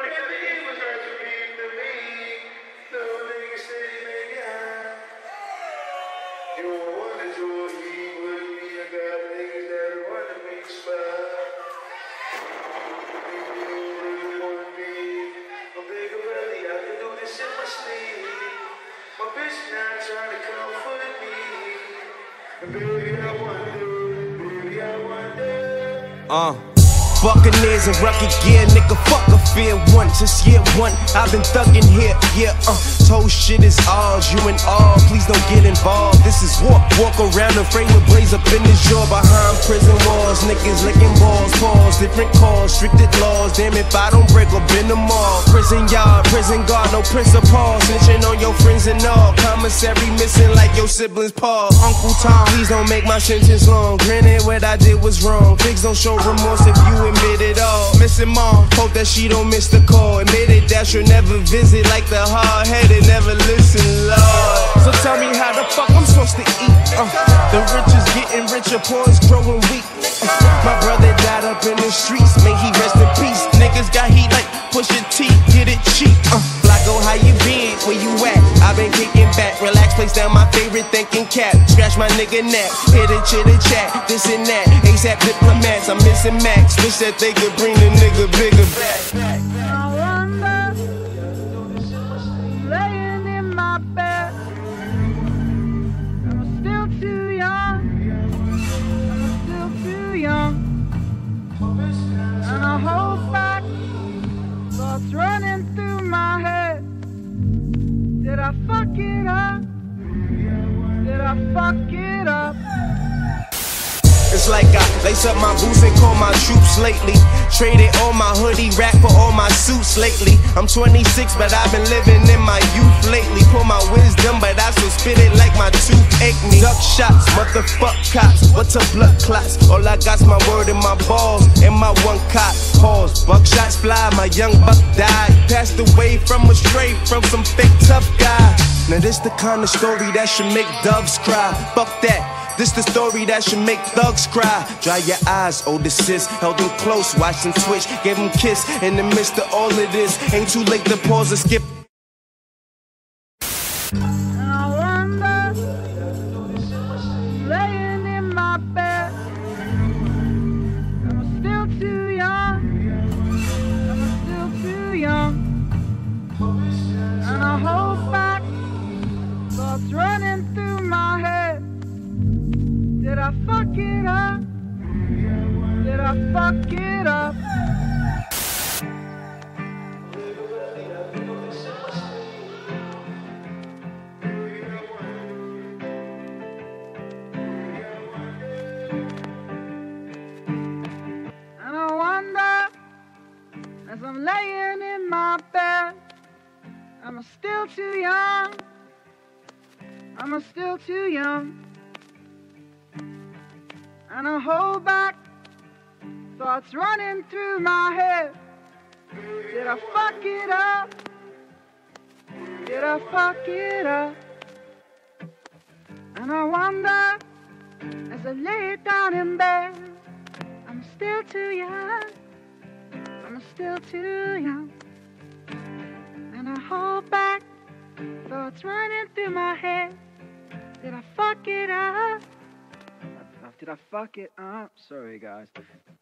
Buccaneers and rugged gear, nigga, fuck a fear one. Since year one, I've been thuggin' here, Told shit is ours, you and all, please don't get involved. This is war, walk around the frame with blaze up in this jaw. Behind prison walls, niggas licking balls, pause, different calls, stricted laws. Damn if I don't break up in the mall. Prison yard, prison guard, no principal. Snitching on your friends and all. Commissary missing like your siblings' paw. Uncle Tom, please don't make my sentence long. Granted, what I did was wrong. Pigs don't show remorse if you admit it all. Missing mom, hope that she don't miss the call. Admitted that she'll never visit like the hard-headed never listen, Lord. So tell me how the fuck I'm supposed to eat. The rich is getting richer, poor is growing weak. My brother died up in the streets, may he rest in peace. Niggas got heat like Pusha T, get it cheap. Flacco, how you been? Where you at? I've been kicking back, relax, place down my favorite thinking cap. Scratch my nigga neck, hit it, chitter chat, this and that. ASAP diplomats, I'm missing Max. Wish that they could bring the nigga bigger back. And I hold back, thoughts running through my head. Did I fuck it up? Did I fuck it up? It's like I lace up my boots and call my troops lately. Traded all my hoodie rack for all my suits lately. I'm 26, but I've been living in my youth lately. Pull my wisdom, but I still spit it like my tooth ache me. Duck shots, motherfuck cops, what's a blood clots? All I got's my word and my balls and my one cop. Pause, buckshots fly, my young buck died. Passed away from a stray from some fake tough guy. Now this the kind of story that should make doves cry. Fuck that. This the story that should make thugs cry. Dry your eyes, older sis. Held them close, watched them twitch. Gave them kiss in the midst of all of this. Ain't too late to pause or skip. And I wonder, laying in my bed, am I still too young? Am I still too young? And I hold back, thoughts running through my head. Did I fuck it up? Did I fuck it up? And I wonder, as I'm laying in my bed, am I still too young? Am I still too young? And I hold back, thoughts running through my head. Did I fuck it up? Did I fuck it up? And I wonder, as I lay down in bed, I'm still too young. I'm still too young. And I hold back, thoughts running through my head. Did I fuck it up? Did I fuck it up? Sorry, guys.